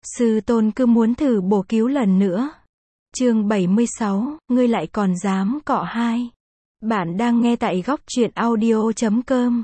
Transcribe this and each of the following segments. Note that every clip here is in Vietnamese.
Sư tôn cứ muốn thử bổ cứu lần nữa. Chương 76, ngươi lại còn dám cọ hai. Bạn đang nghe tại góc truyện audio.com.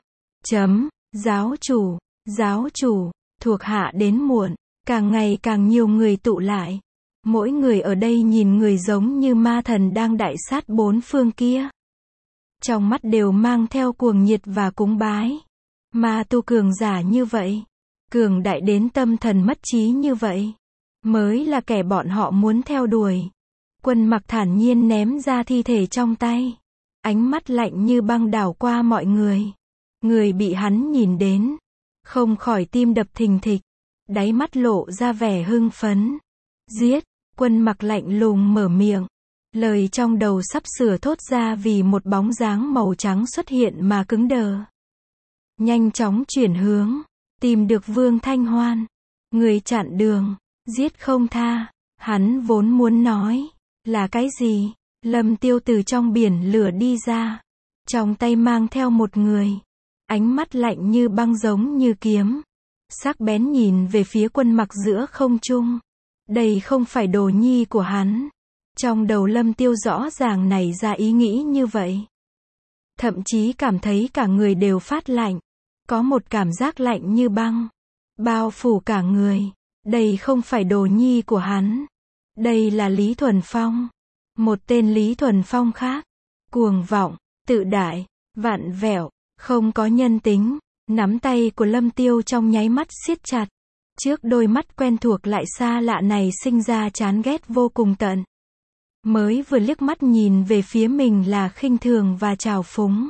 Giáo chủ, thuộc hạ đến muộn, càng ngày càng nhiều người tụ lại. Mỗi người ở đây nhìn người giống như ma thần đang đại sát bốn phương kia. Trong mắt đều mang theo cuồng nhiệt và cúng bái. Ma tu cường giả như vậy, cường đại đến tâm thần mất trí như vậy, mới là kẻ bọn họ muốn theo đuổi. Quân Mặc thản nhiên ném ra thi thể trong tay. Ánh mắt lạnh như băng đảo qua mọi người. Người bị hắn nhìn đến, không khỏi tim đập thình thịch, đáy mắt lộ ra vẻ hưng phấn. Giết, Quân Mặc lạnh lùng mở miệng. Lời trong đầu sắp sửa thốt ra vì một bóng dáng màu trắng xuất hiện mà cứng đờ. Nhanh chóng chuyển hướng, tìm được Vương Thanh Hoan. Người chặn đường, giết không tha. Hắn vốn muốn nói là cái gì? Lâm Tiêu từ trong biển lửa đi ra, trong tay mang theo một người, ánh mắt lạnh như băng giống như kiếm, sắc bén nhìn về phía Quân Mặc giữa không trung. Đây không phải đồ nhi của hắn. Trong đầu Lâm Tiêu rõ ràng nảy ra ý nghĩ như vậy. Thậm chí cảm thấy cả người đều phát lạnh. Có một cảm giác lạnh như băng, bao phủ cả người. Đây không phải đồ nhi của hắn. Đây là Lý Thuần Phong. Một tên Lý Thuần Phong khác. Cuồng vọng, tự đại, vặn vẹo, không có nhân tính. Nắm tay của Lâm Tiêu trong nháy mắt siết chặt. Trước đôi mắt quen thuộc lại xa lạ này sinh ra chán ghét vô cùng tận. Mới vừa liếc mắt nhìn về phía mình là khinh thường và trào phúng.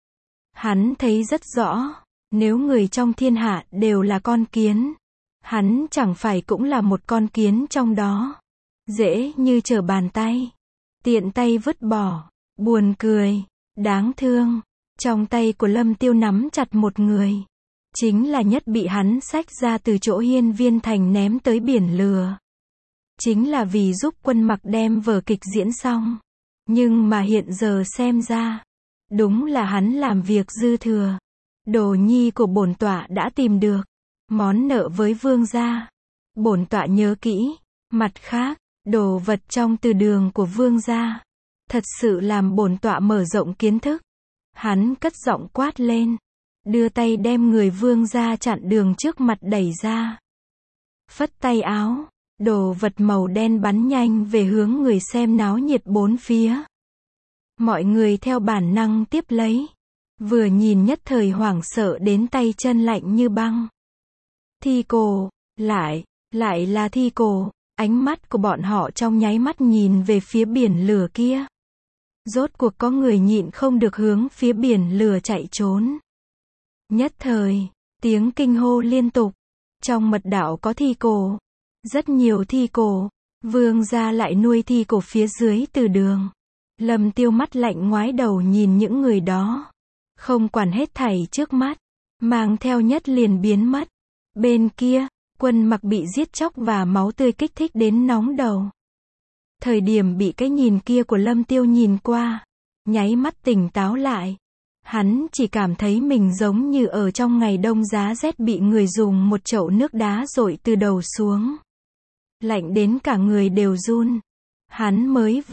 Hắn thấy rất rõ, nếu người trong thiên hạ đều là con kiến, hắn chẳng phải cũng là một con kiến trong đó. Dễ như trở bàn tay, tiện tay vứt bỏ, buồn cười, đáng thương. Trong tay của Lâm Tiêu nắm chặt một người, chính là Nhất bị hắn xách ra từ chỗ Hiên Viên Thành ném tới biển lửa. Chính là vì giúp Quân Mặc đem vở kịch diễn xong. Nhưng mà hiện giờ xem ra, đúng là hắn làm việc dư thừa. Đồ nhi của bổn tọa đã tìm được, món nợ với Vương gia, bổn tọa nhớ kỹ. Mặt khác, đồ vật trong từ đường của Vương gia, thật sự làm bổn tọa mở rộng kiến thức. Hắn cất giọng quát lên, đưa tay đem người Vương gia chặn đường trước mặt đẩy ra. Phất tay áo, đồ vật màu đen bắn nhanh về hướng người xem náo nhiệt bốn phía. Mọi người theo bản năng tiếp lấy. Vừa nhìn nhất thời hoảng sợ đến tay chân lạnh như băng. Thi cổ, lại là thi cổ. Ánh mắt của bọn họ trong nháy mắt nhìn về phía biển lửa kia. Rốt cuộc có người nhịn không được hướng phía biển lửa chạy trốn. Nhất thời, tiếng kinh hô liên tục. Trong mật đạo có thi cổ. Rất nhiều thi cổ. Vương gia lại nuôi thi cổ phía dưới từ đường. Lâm Tiêu mắt lạnh ngoái đầu nhìn những người đó. Không quản hết thảy trước mắt. Mang theo Nhất liền biến mất. Bên kia, Quân Mặc bị giết chóc và máu tươi kích thích đến nóng đầu. Thời điểm bị cái nhìn kia của Lâm Tiêu nhìn qua, nháy mắt tỉnh táo lại. Hắn chỉ cảm thấy mình giống như ở trong ngày đông giá rét bị người dùng một chậu nước đá dội từ đầu xuống. Lạnh đến cả người đều run. Hắn mới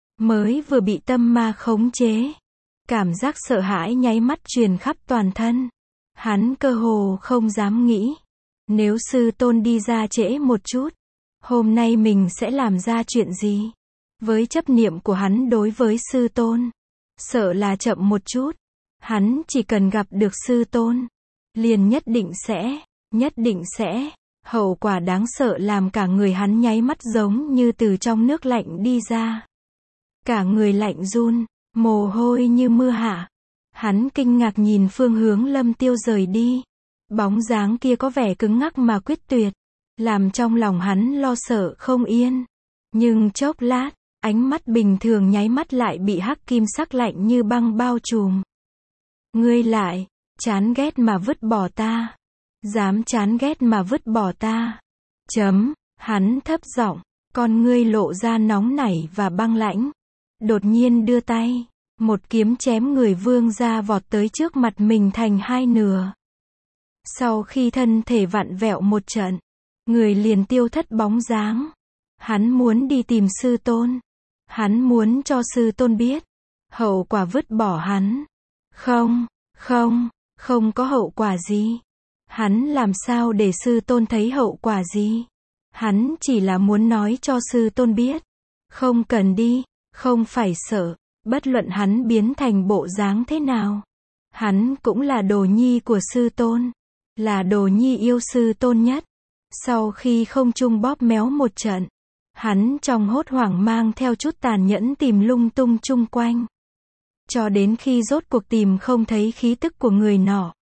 vừa bị tâm ma khống chế. Cảm giác sợ hãi nháy mắt truyền khắp toàn thân. Hắn cơ hồ không dám nghĩ. Nếu sư tôn đi ra trễ một chút, hôm nay mình sẽ làm ra chuyện gì? Với chấp niệm của hắn đối với sư tôn, sợ là chậm một chút. Hắn chỉ cần gặp được sư tôn, liền nhất định sẽ. Hậu quả đáng sợ làm cả người hắn nháy mắt giống như từ trong nước lạnh đi ra. Cả người lạnh run, mồ hôi như mưa hạ. Hắn kinh ngạc nhìn phương hướng Lâm Tiêu rời đi. Bóng dáng kia có vẻ cứng ngắc mà quyết tuyệt, làm trong lòng hắn lo sợ không yên. Nhưng chốc lát, ánh mắt bình thường nháy mắt lại bị hắc kim sắc lạnh như băng bao trùm. Ngươi lại, chán ghét mà vứt bỏ ta. Dám chán ghét mà vứt bỏ ta. Hắn thấp giọng, con ngươi lộ ra nóng nảy và băng lãnh. Đột nhiên đưa tay, một kiếm chém người Vương gia vọt tới trước mặt mình thành hai nửa. Sau khi thân thể vặn vẹo một trận, người liền tiêu thất bóng dáng. Hắn muốn đi tìm sư tôn. Hắn muốn cho sư tôn biết. Hậu quả vứt bỏ hắn. Không, không, không có hậu quả gì. Hắn làm sao để sư tôn thấy hậu quả gì? Hắn chỉ là muốn nói cho sư tôn biết. Không cần đi, không phải sợ. Bất luận hắn biến thành bộ dáng thế nào. Hắn cũng là đồ nhi của sư tôn. Là đồ nhi yêu sư tôn nhất. Sau khi không trung bóp méo một trận, hắn trong hốt hoảng mang theo chút tàn nhẫn tìm lung tung chung quanh. Cho đến khi rốt cuộc tìm không thấy khí tức của người nọ.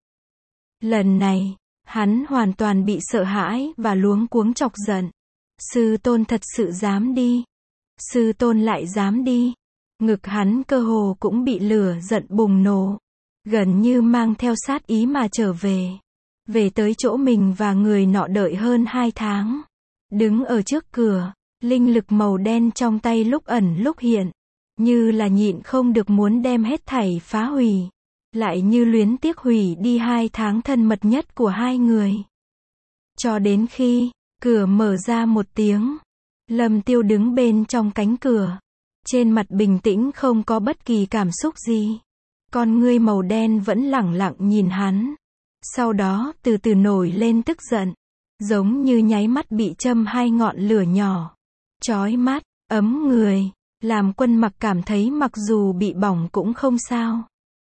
Lần này, hắn hoàn toàn bị sợ hãi và luống cuống chọc giận. Sư tôn thật sự dám đi. Sư tôn lại dám đi. Ngực hắn cơ hồ cũng bị lửa giận bùng nổ. Gần như mang theo sát ý mà trở về. Về tới chỗ mình và người nọ đợi hơn 2 tháng. Đứng ở trước cửa, linh lực màu đen trong tay lúc ẩn lúc hiện. Như là nhịn không được muốn đem hết thảy phá hủy. Lại như luyến tiếc hủy đi 2 tháng thân mật nhất của hai người. Cho đến khi, cửa mở ra một tiếng. Lâm Tiêu đứng bên trong cánh cửa. Trên mặt bình tĩnh không có bất kỳ cảm xúc gì. Con ngươi màu đen vẫn lẳng lặng nhìn hắn. Sau đó từ từ nổi lên tức giận. Giống như nháy mắt bị châm 2 ngọn lửa nhỏ. Chói mắt, ấm người. Làm Quân Mặc cảm thấy mặc dù bị bỏng cũng không sao.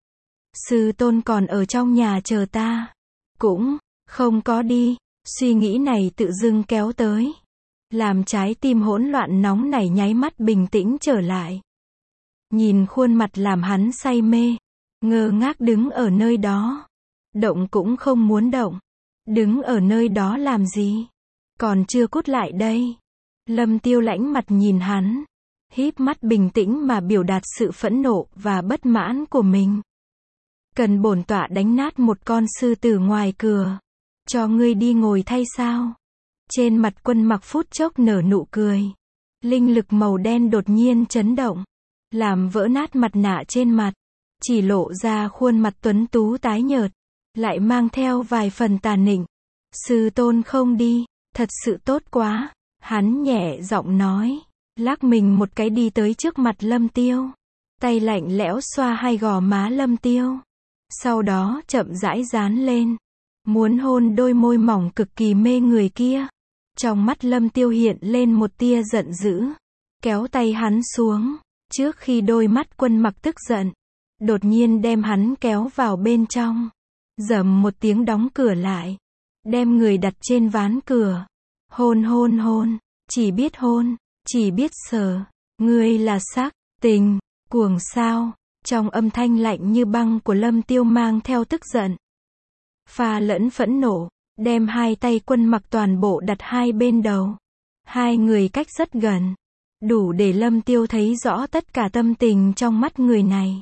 Sư tôn còn ở trong nhà chờ ta. Cũng không có đi. Suy nghĩ này tự dưng kéo tới. Làm trái tim hỗn loạn nóng nảy nháy mắt bình tĩnh trở lại. Nhìn khuôn mặt làm hắn say mê. Ngơ ngác đứng ở nơi đó. Động cũng không muốn động. Đứng ở nơi đó làm gì? Còn chưa cút lại đây. Lâm Tiêu lãnh mặt nhìn hắn. Híp mắt bình tĩnh mà biểu đạt sự phẫn nộ và bất mãn của mình. Cần bổn tọa đánh nát một con sư tử ngoài cửa. Cho ngươi đi ngồi thay sao? Trên mặt Quân Mặc phút chốc nở nụ cười. Linh lực màu đen đột nhiên chấn động. Làm vỡ nát mặt nạ trên mặt. Chỉ lộ ra khuôn mặt tuấn tú tái nhợt. Lại mang theo vài phần tà nịnh. Sư tôn không đi. Thật sự tốt quá. Hắn nhẹ giọng nói. Lắc mình một cái đi tới trước mặt Lâm Tiêu. Tay lạnh lẽo xoa hai gò má Lâm Tiêu. Sau đó chậm rãi dán lên. Muốn hôn đôi môi mỏng cực kỳ mê người kia. Trong mắt Lâm Tiêu hiện lên một tia giận dữ. Kéo tay hắn xuống. Trước khi đôi mắt Quân Mặc tức giận. Đột nhiên đem hắn kéo vào bên trong. Rầm một tiếng đóng cửa lại. Đem người đặt trên ván cửa. Hôn hôn hôn. Chỉ biết hôn. Chỉ biết sờ. Ngươi là sắc, tình, cuồng sao. Trong âm thanh lạnh như băng của Lâm Tiêu mang theo tức giận. Pha lẫn phẫn nộ. Đem hai tay Quân Mặc toàn bộ đặt hai bên đầu. Hai người cách rất gần. Đủ để Lâm Tiêu thấy rõ tất cả tâm tình trong mắt người này.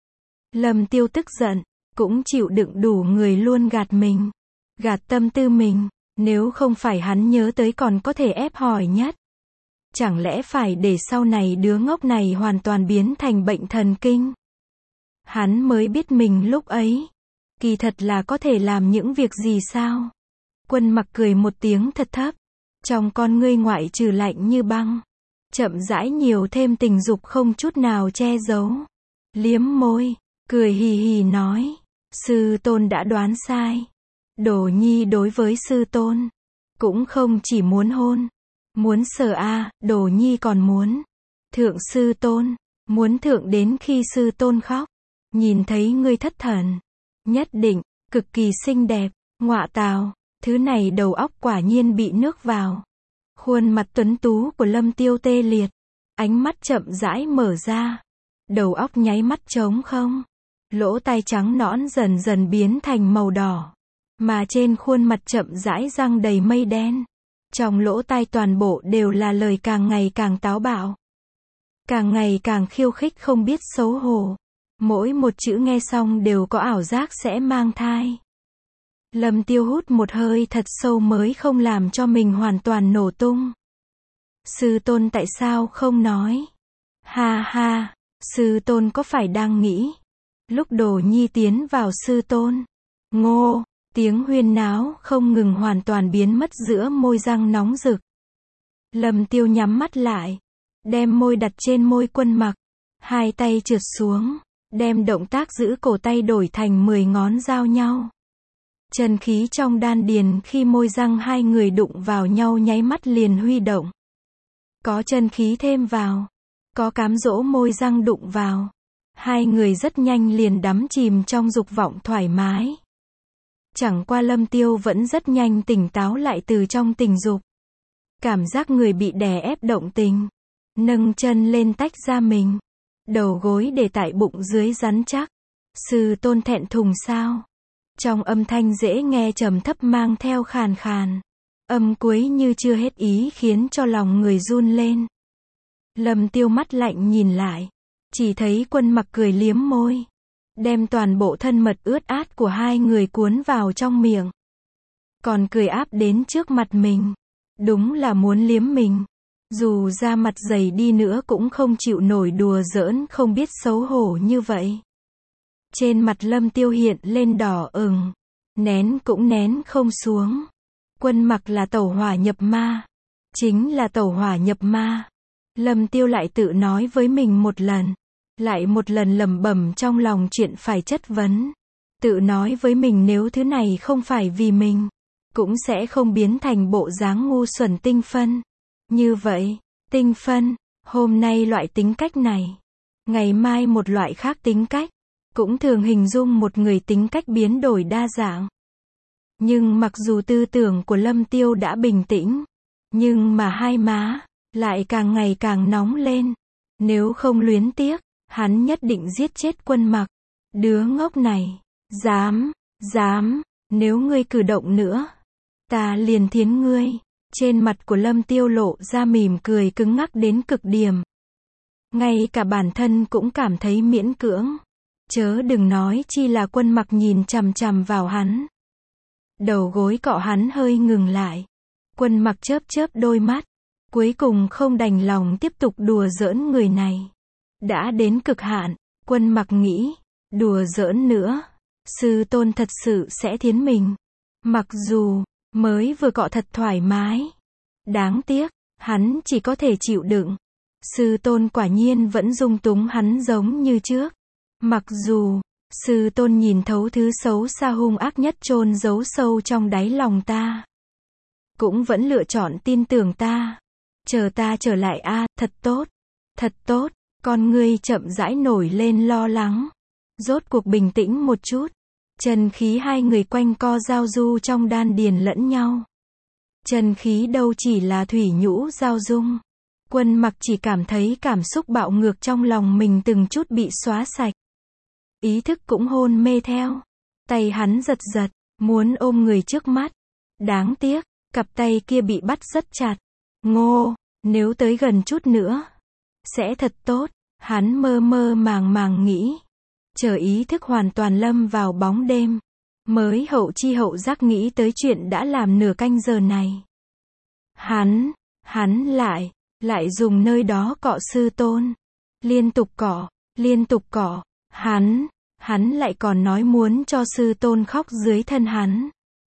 Lâm Tiêu tức giận. Cũng chịu đựng đủ người luôn gạt mình. Gạt tâm tư mình. Nếu không phải hắn nhớ tới còn có thể ép hỏi nhất. Chẳng lẽ phải để sau này đứa ngốc này hoàn toàn biến thành bệnh thần kinh. Hắn mới biết mình lúc ấy. Kỳ thật là có thể làm những việc gì sao. Quân Mặc cười một tiếng thật thấp. Trong con ngươi ngoại trừ lạnh như băng. Chậm rãi nhiều thêm tình dục không chút nào che giấu. Liếm môi. Cười hì hì nói. Sư tôn đã đoán sai. Đồ nhi đối với sư tôn. Cũng không chỉ muốn hôn. Muốn sờ Đồ nhi còn muốn. Thượng sư tôn. Muốn thượng đến khi sư tôn khóc. Nhìn thấy ngươi thất thần. Nhất định, cực kỳ xinh đẹp. Ngọa tào. Thứ này đầu óc quả nhiên bị nước vào. Khuôn mặt tuấn tú của Lâm Tiêu tê liệt. Ánh mắt chậm rãi mở ra. Đầu óc nháy mắt trống không. Lỗ tai trắng nõn dần dần biến thành màu đỏ. Mà trên khuôn mặt chậm rãi răng đầy mây đen. Trong lỗ tai toàn bộ đều là lời càng ngày càng táo bạo. Càng ngày càng khiêu khích không biết xấu hổ. Mỗi một chữ nghe xong đều có ảo giác sẽ mang thai. Lâm Tiêu hút một hơi thật sâu mới không làm cho mình hoàn toàn nổ tung. Sư tôn tại sao không nói? Ha ha, sư tôn có phải đang nghĩ? Lúc Đồ nhi tiến vào sư tôn. Ngô, Tiếng huyên náo không ngừng hoàn toàn biến mất giữa môi răng nóng rực. Lâm Tiêu nhắm mắt lại, đem môi đặt trên môi Quân Mặc, hai tay trượt xuống, đem động tác giữ cổ tay đổi thành 10 ngón giao nhau. Chân khí trong đan điền khi môi răng hai người đụng vào nhau nháy mắt liền huy động. Có chân khí thêm vào, có cám dỗ môi răng đụng vào. Hai người rất nhanh liền đắm chìm trong dục vọng thoải mái. Chẳng qua Lâm Tiêu vẫn rất nhanh tỉnh táo lại từ trong tình dục. Cảm giác người bị đè ép động tình. Nâng chân lên tách ra mình. Đầu gối để tại bụng dưới rắn chắc. Sư tôn thẹn thùng sao? Trong âm thanh dễ nghe trầm thấp mang theo khàn khàn. Âm cuối như chưa hết ý khiến cho lòng người run lên. Lâm Tiêu mắt lạnh nhìn lại. Chỉ thấy Quân Mặc cười liếm môi. Đem toàn bộ thân mật ướt át của hai người cuốn vào trong miệng. Còn cười áp đến trước mặt mình. Đúng là muốn liếm mình. Dù da mặt dày đi nữa cũng không chịu nổi đùa giỡn không biết xấu hổ như vậy. Trên mặt Lâm Tiêu hiện lên đỏ ửng. Nén cũng nén không xuống. Quân Mặc là tẩu hỏa nhập ma. Chính là tẩu hỏa nhập ma. Lâm Tiêu lại tự nói với mình một lần. Lại một lần lẩm bẩm trong lòng chuyện phải chất vấn. Tự nói với mình nếu thứ này không phải vì mình, cũng sẽ không biến thành bộ dáng ngu xuẩn Tinh Phân. Như vậy, Tinh Phân, hôm nay loại tính cách này, ngày mai một loại khác tính cách, cũng thường hình dung một người tính cách biến đổi đa dạng. Nhưng mặc dù tư tưởng của Lâm Tiêu đã bình tĩnh, nhưng mà hai má lại càng ngày càng nóng lên. Nếu không luyến tiếc, hắn nhất định giết chết Quân Mặc. Đứa ngốc này, dám, nếu ngươi cử động nữa, ta liền thiến ngươi. Trên mặt của Lâm Tiêu lộ ra mỉm cười cứng ngắc đến cực điểm. Ngay cả bản thân cũng cảm thấy miễn cưỡng. Chớ đừng nói chi là Quân Mặc nhìn chằm chằm vào hắn. Đầu gối cọ hắn hơi ngừng lại. Quân Mặc chớp chớp đôi mắt. Cuối cùng không đành lòng tiếp tục đùa giỡn người này. Đã đến cực hạn, Quân Mặc nghĩ, đùa giỡn nữa, sư tôn thật sự sẽ thiến mình. Mặc dù, mới vừa cọ thật thoải mái. Đáng tiếc, hắn chỉ có thể chịu đựng. Sư tôn quả nhiên vẫn dung túng hắn giống như trước. Mặc dù, sư tôn nhìn thấu thứ xấu xa hung ác nhất chôn giấu sâu trong đáy lòng ta. Cũng vẫn lựa chọn tin tưởng ta. Chờ ta trở lại a, thật tốt. Con ngươi chậm rãi nổi lên lo lắng. Rốt cuộc bình tĩnh một chút. Chân khí hai người quanh co giao du trong đan điền lẫn nhau. Chân khí đâu chỉ là thủy nhũ giao dung. Quân Mặc chỉ cảm thấy cảm xúc bạo ngược trong lòng mình từng chút bị xóa sạch. Ý thức cũng hôn mê theo. Tay hắn giật giật, muốn ôm người trước mắt. Đáng tiếc, cặp tay kia bị bắt rất chặt. Ngô, nếu tới gần chút nữa, sẽ thật tốt. Hắn mơ mơ màng nghĩ. Chờ ý thức hoàn toàn lâm vào bóng đêm. Mới hậu chi hậu giác nghĩ tới chuyện đã làm nửa canh giờ này. Hắn lại dùng nơi đó cọ sư tôn. Liên tục cọ. Hắn lại còn nói muốn cho sư tôn khóc dưới thân hắn.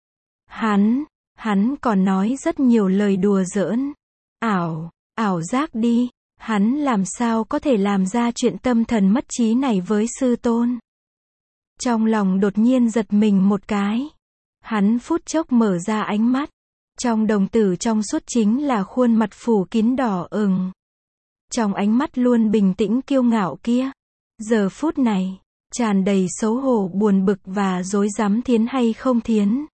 Hắn còn nói rất nhiều lời đùa giỡn. Ảo giác đi. Hắn làm sao có thể làm ra chuyện tâm thần mất trí này với sư tôn. Trong lòng đột nhiên giật mình một cái. Hắn phút chốc mở ra ánh mắt. Trong đồng tử trong suốt chính là khuôn mặt phủ kín đỏ ửng. Trong ánh mắt luôn bình tĩnh kiêu ngạo kia. Giờ phút này, tràn đầy xấu hổ buồn bực và rối rắm thiến hay không thiến.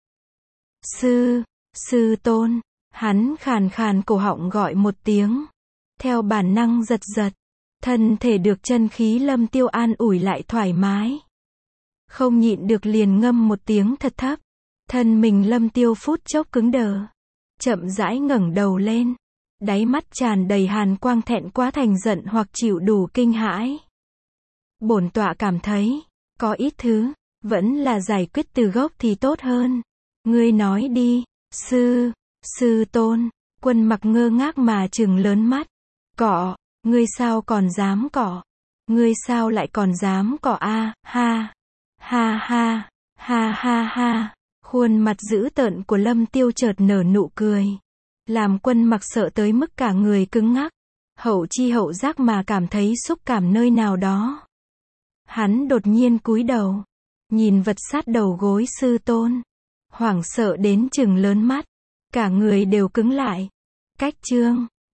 Sư tôn, hắn khàn khàn cổ họng gọi một tiếng. Theo bản năng giật giật. Thân thể được chân khí Lâm Tiêu an ủi lại thoải mái. Không nhịn được liền ngâm một tiếng thật thấp. Thân mình Lâm Tiêu phút chốc cứng đờ. Chậm rãi ngẩng đầu lên. Đáy mắt tràn đầy hàn quang thẹn quá thành giận hoặc chịu đủ kinh hãi. Bổn tọa cảm thấy, có ít thứ, vẫn là giải quyết từ gốc thì tốt hơn. Ngươi nói đi, sư tôn. Quân Mặc ngơ ngác mà trừng lớn mắt. Cọ, ngươi sao còn dám cọ? Ngươi sao lại còn dám cọ a? Ha. Khuôn mặt dữ tợn của Lâm Tiêu chợt nở nụ cười. Làm Quân Mặc sợ tới mức cả người cứng ngắc. Hậu chi hậu giác mà cảm thấy xúc cảm nơi nào đó. Hắn đột nhiên cúi đầu. Nhìn vật sát đầu gối sư tôn. Hoảng sợ đến trừng lớn mắt. Cả người đều cứng lại. Cách chương